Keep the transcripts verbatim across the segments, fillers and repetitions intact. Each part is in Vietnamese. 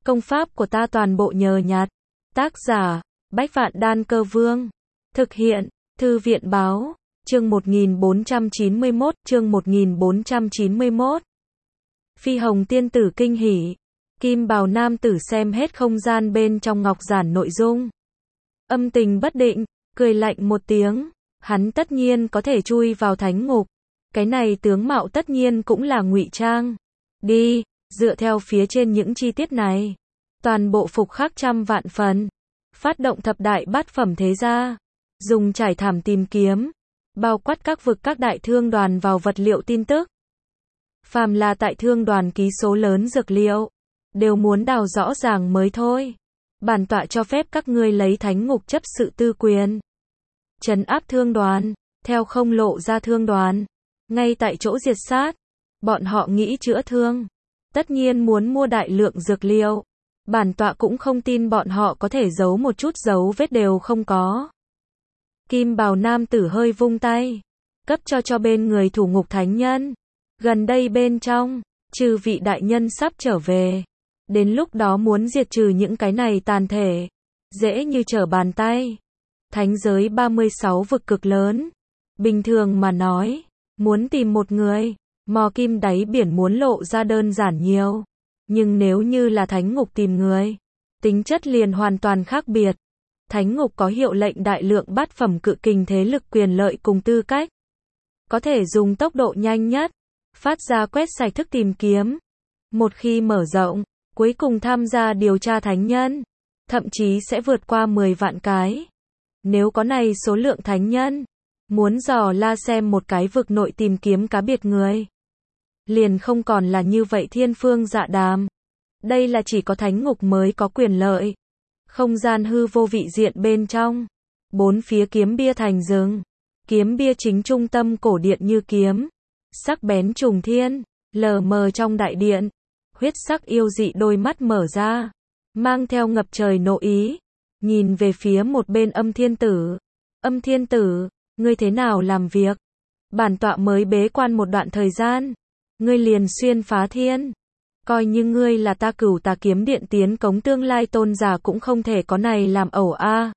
Công pháp của ta toàn bộ nhờ nhặt. Tác giả, Bách Vạn Đan Cơ Vương. Thực hiện, Thư viện báo, chương một nghìn bốn trăm chín mươi mốt, chương một nghìn bốn trăm chín mươi mốt. Phi hồng tiên tử kinh hỉ. Kim bào nam tử xem hết không gian bên trong ngọc giản nội dung. Âm tình bất định, cười lạnh một tiếng. Hắn tất nhiên có thể chui vào thánh ngục. Cái này tướng mạo tất nhiên cũng là ngụy trang. Đi, dựa theo phía trên những chi tiết này. Toàn bộ phục khắc trăm vạn phần. Phát động thập đại bát phẩm thế gia. Dùng trải thảm tìm kiếm. Bao quát các vực các đại thương đoàn vào vật liệu tin tức. Phàm là tại thương đoàn ký số lớn dược liệu. Đều muốn đào rõ ràng mới thôi. Bản tọa cho phép các ngươi lấy thánh ngục chấp sự tư quyền. Trấn áp thương đoàn. Theo không lộ ra thương đoàn. Ngay tại chỗ diệt sát. Bọn họ nghĩ chữa thương. Tất nhiên muốn mua đại lượng dược liệu. Bản tọa cũng không tin bọn họ có thể giấu một chút dấu vết đều không có. Kim bào nam tử hơi vung tay. Cấp cho cho bên người thủ ngục thánh nhân. Gần đây bên trong, trừ vị đại nhân sắp trở về. Đến lúc đó muốn diệt trừ những cái này tàn thể. Dễ như trở bàn tay. Thánh giới ba mươi sáu vực cực lớn. Bình thường mà nói, muốn tìm một người, mò kim đáy biển muốn lộ ra đơn giản nhiều. Nhưng nếu như là thánh ngục tìm người, tính chất liền hoàn toàn khác biệt. Thánh ngục có hiệu lệnh đại lượng bát phẩm cự kình thế lực quyền lợi cùng tư cách. Có thể dùng tốc độ nhanh nhất, phát ra quét sạch thức tìm kiếm. Một khi mở rộng, cuối cùng tham gia điều tra thánh nhân, thậm chí sẽ vượt qua mười vạn cái. Nếu có này số lượng thánh nhân, muốn dò la xem một cái vực nội tìm kiếm cá biệt người. Liền không còn là như vậy thiên phương dạ đàm. Đây là chỉ có thánh ngục mới có quyền lợi. Không gian hư vô vị diện bên trong. Bốn phía kiếm bia thành rừng. Kiếm bia chính trung tâm cổ điện như kiếm. Sắc bén trùng thiên, lờ mờ trong đại điện. Huyết sắc yêu dị đôi mắt mở ra. Mang theo ngập trời nộ ý. Nhìn về phía một bên Âm Thiên Tử. Âm Thiên Tử, ngươi thế nào làm việc? Bản tọa mới bế quan một đoạn thời gian. Ngươi liền xuyên phá thiên. Coi như ngươi là ta Cửu Tà Kiếm Điện tiến cống tương lai tôn giả cũng không thể có này làm ẩu a.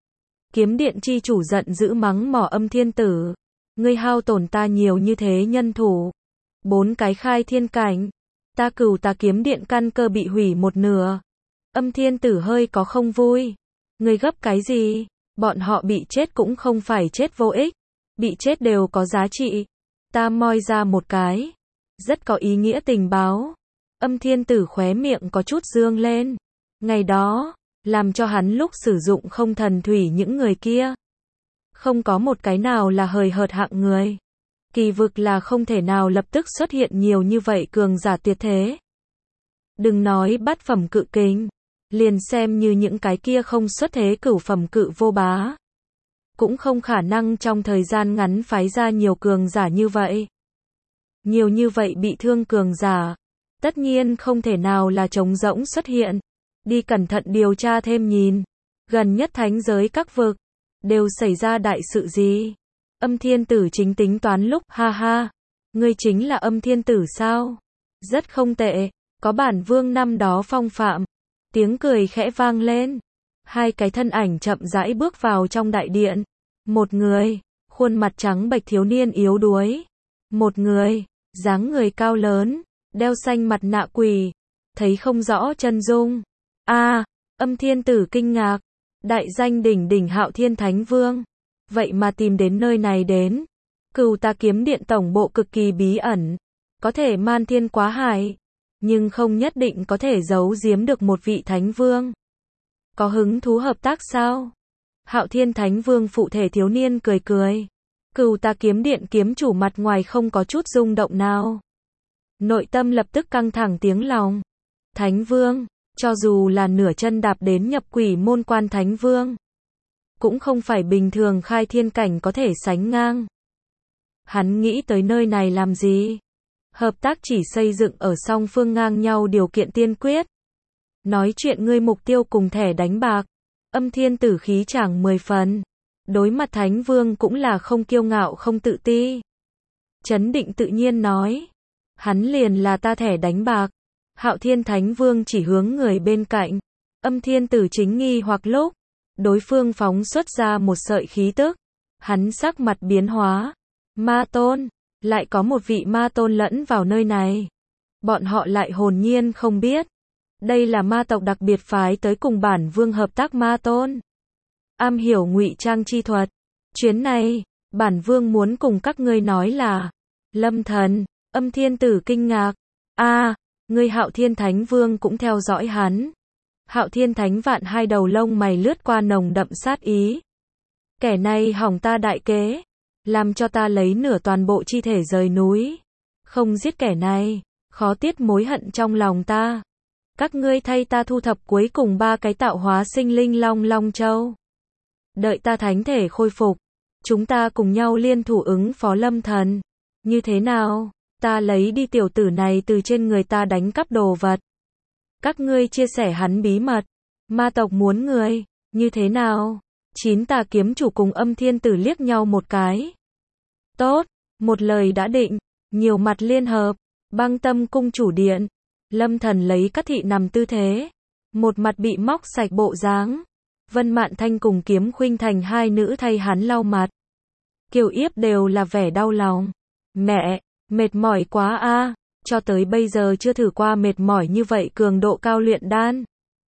Kiếm điện chi chủ giận dữ mắng mỏ Âm Thiên Tử. Ngươi hao tổn ta nhiều như thế nhân thủ. Bốn cái khai thiên cảnh. Ta Cửu Tà Kiếm Điện căn cơ bị hủy một nửa. Âm Thiên Tử hơi có không vui. Ngươi gấp cái gì? Bọn họ bị chết cũng không phải chết vô ích. Bị chết đều có giá trị. Ta moi ra một cái. Rất có ý nghĩa tình báo. Âm Thiên Tử khóe miệng có chút dương lên. Ngày đó, làm cho hắn lúc sử dụng không thần thủy những người kia. Không có một cái nào là hời hợt hạng người. Kỳ vực là không thể nào lập tức xuất hiện nhiều như vậy cường giả tuyệt thế. Đừng nói bát phẩm cự kình. Liền xem như những cái kia không xuất thế cửu phẩm cự vô bá. Cũng không khả năng trong thời gian ngắn phái ra nhiều cường giả như vậy. Nhiều như vậy bị thương cường giả. Tất nhiên không thể nào là trống rỗng xuất hiện. Đi cẩn thận điều tra thêm nhìn. Gần nhất thánh giới các vực. Đều xảy ra đại sự gì? Âm Thiên Tử chính tính toán lúc. Ha ha. Ngươi chính là Âm Thiên Tử sao? Rất không tệ. Có bản vương năm đó phong phạm. Tiếng cười khẽ vang lên. Hai cái thân ảnh chậm rãi bước vào trong đại điện. Một người, khuôn mặt trắng bệch thiếu niên yếu đuối. Một người, dáng người cao lớn, đeo xanh mặt nạ quỷ. Thấy không rõ chân dung. A, à, Âm Thiên Tử kinh ngạc. Đại danh đỉnh đỉnh Hạo Thiên Thánh Vương. Vậy mà tìm đến nơi này đến. Cửu Tà Kiếm Điện tổng bộ cực kỳ bí ẩn. Có thể man thiên quá hải. Nhưng không nhất định có thể giấu giếm được một vị Thánh Vương. Có hứng thú hợp tác sao? Hạo Thiên Thánh Vương phụ thể thiếu niên cười cười. Cửu Tà Kiếm Điện kiếm chủ mặt ngoài không có chút rung động nào. Nội tâm lập tức căng thẳng tiếng lòng. Thánh Vương, cho dù là nửa chân đạp đến nhập quỷ môn quan Thánh Vương. Cũng không phải bình thường khai thiên cảnh có thể sánh ngang. Hắn nghĩ tới nơi này làm gì? Hợp tác chỉ xây dựng ở song phương ngang nhau điều kiện tiên quyết. Nói chuyện ngươi mục tiêu cùng thẻ đánh bạc. Âm Thiên Tử khí chàng mười phần. Đối mặt Thánh Vương cũng là không kiêu ngạo không tự ti. Chấn định tự nhiên nói. Hắn liền là ta thẻ đánh bạc. Hạo Thiên Thánh Vương chỉ hướng người bên cạnh. Âm Thiên Tử chính nghi hoặc lúc, đối phương phóng xuất ra một sợi khí tức. Hắn sắc mặt biến hóa. Ma tôn, lại có một vị ma tôn lẫn vào nơi này. Bọn họ lại hồn nhiên không biết. Đây là ma tộc đặc biệt phái tới cùng bản vương hợp tác ma tôn. Am hiểu ngụy trang chi thuật. Chuyến này, bản vương muốn cùng các ngươi nói là Lâm Thần. Âm Thiên Tử kinh ngạc. A, à, ngươi Hạo Thiên Thánh Vương cũng theo dõi hắn. Hạo Thiên Thánh Vạn hai đầu lông mày lướt qua nồng đậm sát ý. Kẻ này hỏng ta đại kế, làm cho ta lấy nửa toàn bộ chi thể rời núi. Không giết kẻ này, khó tiết mối hận trong lòng ta. Các ngươi thay ta thu thập cuối cùng ba cái tạo hóa sinh linh Long Long Châu. Đợi ta thánh thể khôi phục, chúng ta cùng nhau liên thủ ứng phó Lâm Thần. Như thế nào? Ta lấy đi tiểu tử này từ trên người ta đánh cắp đồ vật. Các ngươi chia sẻ hắn bí mật. Ma tộc muốn người. Như thế nào? Chín tà kiếm chủ cùng Âm Thiên Tử liếc nhau một cái. Tốt, một lời đã định. Nhiều mặt liên hợp. Băng Tâm cung chủ điện. Lâm Thần lấy Cát Thị nằm tư thế. Một mặt bị móc sạch bộ dáng. Vân Mạn Thanh cùng Kiếm Khuynh Thành hai nữ thay hắn lau mặt. Kiều Yếp đều là vẻ đau lòng. Mẹ, mệt mỏi quá a, cho tới bây giờ chưa thử qua mệt mỏi như vậy cường độ cao luyện đan.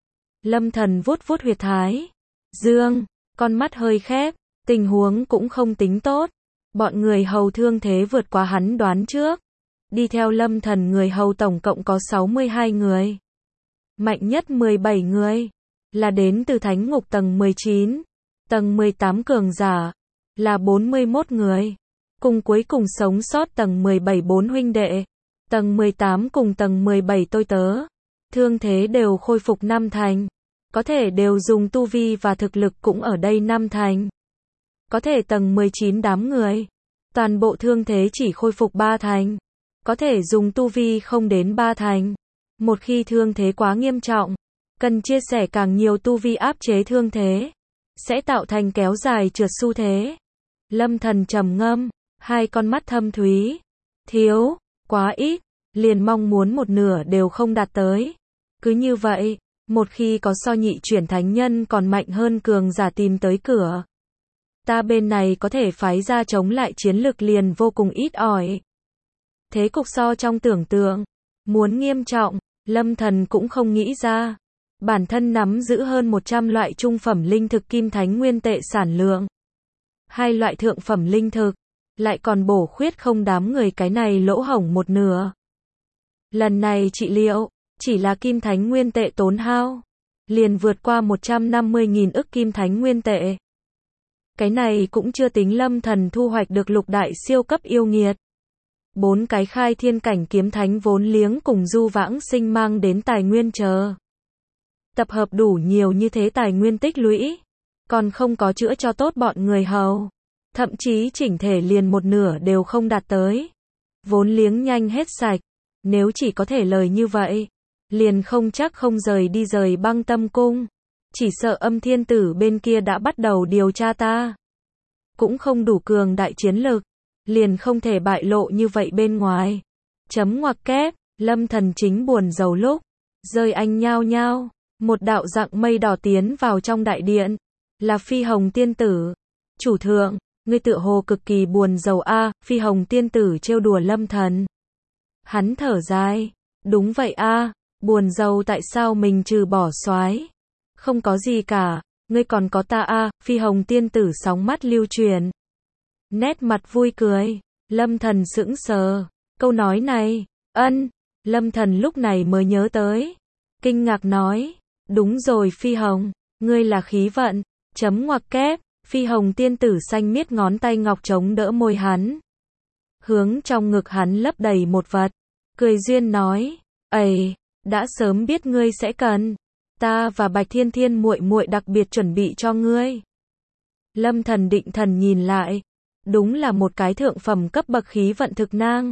Lâm Thần vuốt vuốt huyệt thái dương, con mắt hơi khép, tình huống cũng không tính tốt. Bọn người hầu thương thế vượt quá hắn đoán trước. Đi theo Lâm Thần người hầu tổng cộng có sáu mươi hai người. Mạnh nhất mười bảy người, là đến từ Thánh Ngục tầng mười chín, tầng mười tám cường giả, là bốn mươi mốt người. Cùng cuối cùng sống sót tầng mười bảy bốn huynh đệ, tầng mười tám cùng tầng mười bảy tôi tớ. Thương thế đều khôi phục năm thành. Có thể đều dùng tu vi và thực lực cũng ở đây năm thành. Có thể tầng mười chín đám người, toàn bộ thương thế chỉ khôi phục ba thành. Có thể dùng tu vi không đến ba thành. Một khi thương thế quá nghiêm trọng, cần chia sẻ càng nhiều tu vi áp chế thương thế, sẽ tạo thành kéo dài trượt xu thế. Lâm Thần trầm ngâm, hai con mắt thâm thúy. Thiếu, quá ít, liền mong muốn một nửa đều không đạt tới. Cứ như vậy, một khi có so nhị chuyển thánh nhân còn mạnh hơn cường giả tìm tới cửa, ta bên này có thể phái ra chống lại chiến lực liền vô cùng ít ỏi. Thế cục so trong tưởng tượng, muốn nghiêm trọng, Lâm Thần cũng không nghĩ ra. Bản thân nắm giữ hơn một trăm loại trung phẩm linh thực kim thánh nguyên tệ sản lượng. Hai loại thượng phẩm linh thực, lại còn bổ khuyết không đám người cái này lỗ hổng một nửa. Lần này trị liệu, chỉ là kim thánh nguyên tệ tốn hao, liền vượt qua một trăm năm mươi nghìn ức kim thánh nguyên tệ. Cái này cũng chưa tính Lâm Thần thu hoạch được lục đại siêu cấp yêu nghiệt. Bốn cái khai thiên cảnh kiếm thánh vốn liếng cùng du vãng sinh mang đến tài nguyên chờ. Tập hợp đủ nhiều như thế tài nguyên tích lũy, còn không có chữa cho tốt bọn người hầu. Thậm chí chỉnh thể liền một nửa đều không đạt tới. Vốn liếng nhanh hết sạch, nếu chỉ có thể lời như vậy, liền không chắc không rời đi rời Băng Tâm cung. Chỉ sợ Âm Thiên Tử bên kia đã bắt đầu điều tra ta. Cũng không đủ cường đại chiến lực, liền không thể bại lộ như vậy bên ngoài. Chấm ngoặc kép, Lâm Thần chính buồn rầu lúc, rơi anh nhao nhao, một đạo dạng mây đỏ tiến vào trong đại điện, là Phi Hồng Tiên Tử. Chủ thượng, ngươi tựa hồ cực kỳ buồn rầu a. À, Phi Hồng Tiên Tử trêu đùa Lâm Thần. Hắn thở dài, đúng vậy a, à, buồn rầu tại sao mình trừ bỏ soái, không có gì cả, ngươi còn có ta a. À, Phi Hồng Tiên Tử sóng mắt lưu truyền, nét mặt vui cười. Lâm Thần sững sờ, câu nói này, ân, Lâm Thần lúc này mới nhớ tới, kinh ngạc nói, đúng rồi Phi Hồng, ngươi là khí vận, chấm ngoặc kép. Phi Hồng Tiên Tử xanh miết ngón tay ngọc chống đỡ môi hắn, hướng trong ngực hắn lấp đầy một vật, cười duyên nói, "Ầy, đã sớm biết ngươi sẽ cần, ta và Bạch Thiên Thiên muội muội đặc biệt chuẩn bị cho ngươi." Lâm Thần định thần nhìn lại, đúng là một cái thượng phẩm cấp bậc khí vận thực nang.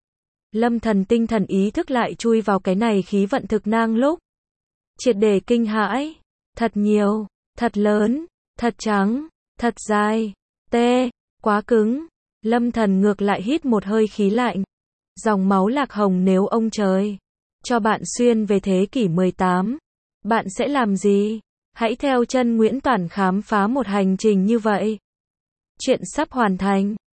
Lâm Thần tinh thần ý thức lại chui vào cái này khí vận thực nang lúc, triệt để kinh hãi, thật nhiều, thật lớn, thật trắng, thật dài, tê, quá cứng. Lâm Thần ngược lại hít một hơi khí lạnh, dòng máu lạc hồng nếu ông trời. cho bạn xuyên về thế kỷ mười tám. Bạn sẽ làm gì? Hãy theo chân Nguyễn Toản khám phá một hành trình như vậy. Chuyện sắp hoàn thành.